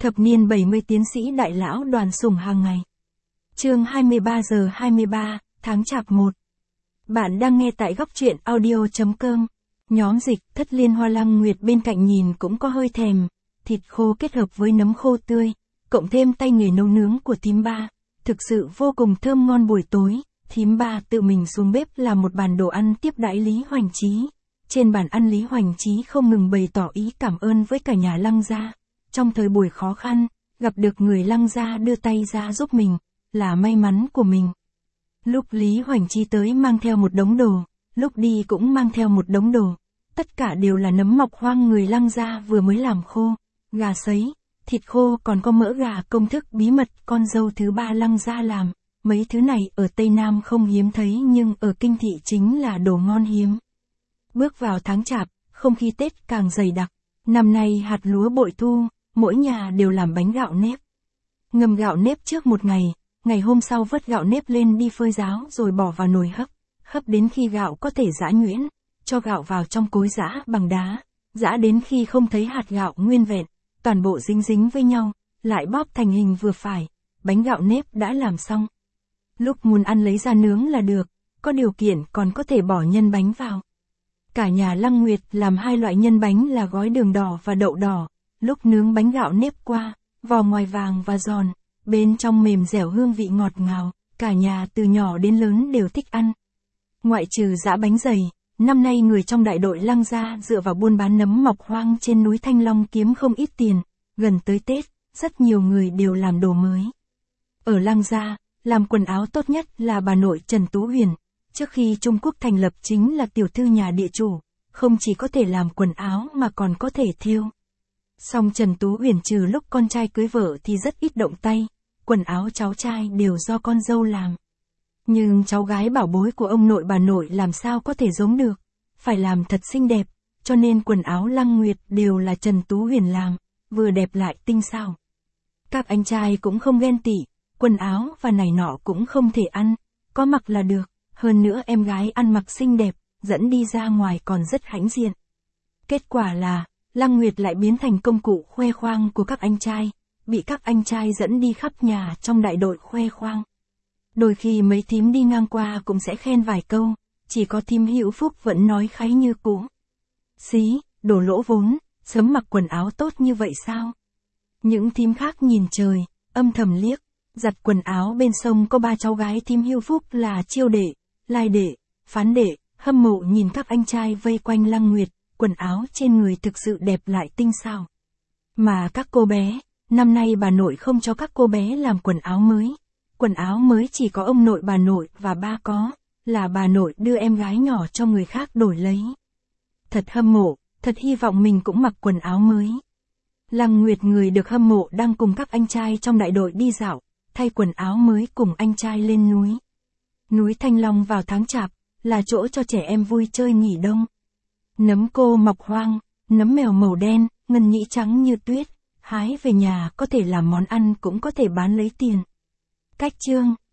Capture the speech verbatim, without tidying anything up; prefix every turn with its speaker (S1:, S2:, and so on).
S1: Thập niên bảy mươi tiến sĩ đại lão Đoàn Sủng hàng ngày. Chương hai mươi ba giờ hai mươi ba, tháng Chạp một. Bạn đang nghe tại góc truyện audio chấm com. Nhóm dịch Thất Liên Hoa Lăng Nguyệt bên cạnh nhìn cũng có hơi thèm, thịt khô kết hợp với nấm khô tươi, cộng thêm tay nghề nấu nướng của thím Ba, thực sự vô cùng thơm ngon. Buổi tối, thím Ba tự mình xuống bếp làm một bàn đồ ăn tiếp đãi Lý Hoành Chí. Trên bàn ăn Lý Hoành Chí không ngừng bày tỏ ý cảm ơn với cả nhà Lăng gia. Trong thời buổi khó khăn, gặp được người Lăng gia đưa tay ra giúp mình, là may mắn của mình. Lúc Lý Hoành Chí tới mang theo một đống đồ, lúc đi cũng mang theo một đống đồ. Tất cả đều là nấm mọc hoang người Lăng gia vừa mới làm khô, gà sấy, thịt khô, còn có mỡ gà, công thức bí mật con dâu thứ ba Lăng gia làm. Mấy thứ này ở Tây Nam không hiếm thấy nhưng ở Kinh Thị chính là đồ ngon hiếm. Bước vào tháng Chạp, không khí Tết càng dày đặc. Năm nay hạt lúa bội thu, mỗi nhà đều làm bánh gạo nếp. Ngâm gạo nếp trước một ngày, ngày hôm sau vớt gạo nếp lên đi phơi ráo rồi bỏ vào nồi hấp, hấp đến khi gạo có thể giã nhuyễn, cho gạo vào trong cối giã bằng đá, giã đến khi không thấy hạt gạo nguyên vẹn, toàn bộ dính dính với nhau, lại bóp thành hình vừa phải, bánh gạo nếp đã làm xong. Lúc muốn ăn lấy ra nướng là được, có điều kiện còn có thể bỏ nhân bánh vào. Cả nhà Lăng Nguyệt làm hai loại nhân bánh là gói đường đỏ và đậu đỏ, lúc nướng bánh gạo nếp qua, vỏ ngoài vàng và giòn, bên trong mềm dẻo hương vị ngọt ngào, cả nhà từ nhỏ đến lớn đều thích ăn. Ngoại trừ giã bánh dày, năm nay người trong đại đội Lăng gia dựa vào buôn bán nấm mọc hoang trên núi Thanh Long kiếm không ít tiền, gần tới Tết, rất nhiều người đều làm đồ mới. Ở Lăng gia, làm quần áo tốt nhất là bà nội Trần Tú Huyền. Trước khi Trung Quốc thành lập chính là tiểu thư nhà địa chủ, không chỉ có thể làm quần áo mà còn có thể thêu. Song Trần Tú Huyền trừ lúc con trai cưới vợ thì rất ít động tay, quần áo cháu trai đều do con dâu làm. Nhưng cháu gái bảo bối của ông nội bà nội làm sao có thể giống được, phải làm thật xinh đẹp, cho nên quần áo Lăng Nguyệt đều là Trần Tú Huyền làm, vừa đẹp lại tinh xảo. Các anh trai cũng không ghen tị, quần áo và này nọ cũng không thể ăn, có mặc là được. Hơn nữa em gái ăn mặc xinh đẹp, dẫn đi ra ngoài còn rất hãnh diện. Kết quả là, Lăng Nguyệt lại biến thành công cụ khoe khoang của các anh trai, bị các anh trai dẫn đi khắp nhà trong đại đội khoe khoang. Đôi khi mấy thím đi ngang qua cũng sẽ khen vài câu, chỉ có thím Hữu Phúc vẫn nói kháy như cũ. Xí, đồ lỗ vốn, sớm mặc quần áo tốt như vậy sao? Những thím khác nhìn trời, âm thầm liếc, giặt quần áo bên sông có ba cháu gái thím Hữu Phúc là Chiêu Đệ, Lai Đệ, Phán Đệ, hâm mộ nhìn các anh trai vây quanh Lăng Nguyệt, quần áo trên người thực sự đẹp lại tinh xảo. Mà các cô bé, năm nay bà nội không cho các cô bé làm quần áo mới. Quần áo mới chỉ có ông nội bà nội và ba có, là bà nội đưa em gái nhỏ cho người khác đổi lấy. Thật hâm mộ, thật hy vọng mình cũng mặc quần áo mới. Lăng Nguyệt người được hâm mộ đang cùng các anh trai trong đại đội đi dạo, thay quần áo mới cùng anh trai lên núi. Núi Thanh Long vào tháng Chạp, là chỗ cho trẻ em vui chơi nghỉ đông. Nấm cô mọc hoang, nấm mèo màu đen, ngân nhĩ trắng như tuyết, hái về nhà có thể làm món ăn cũng có thể bán lấy tiền. Cách chương,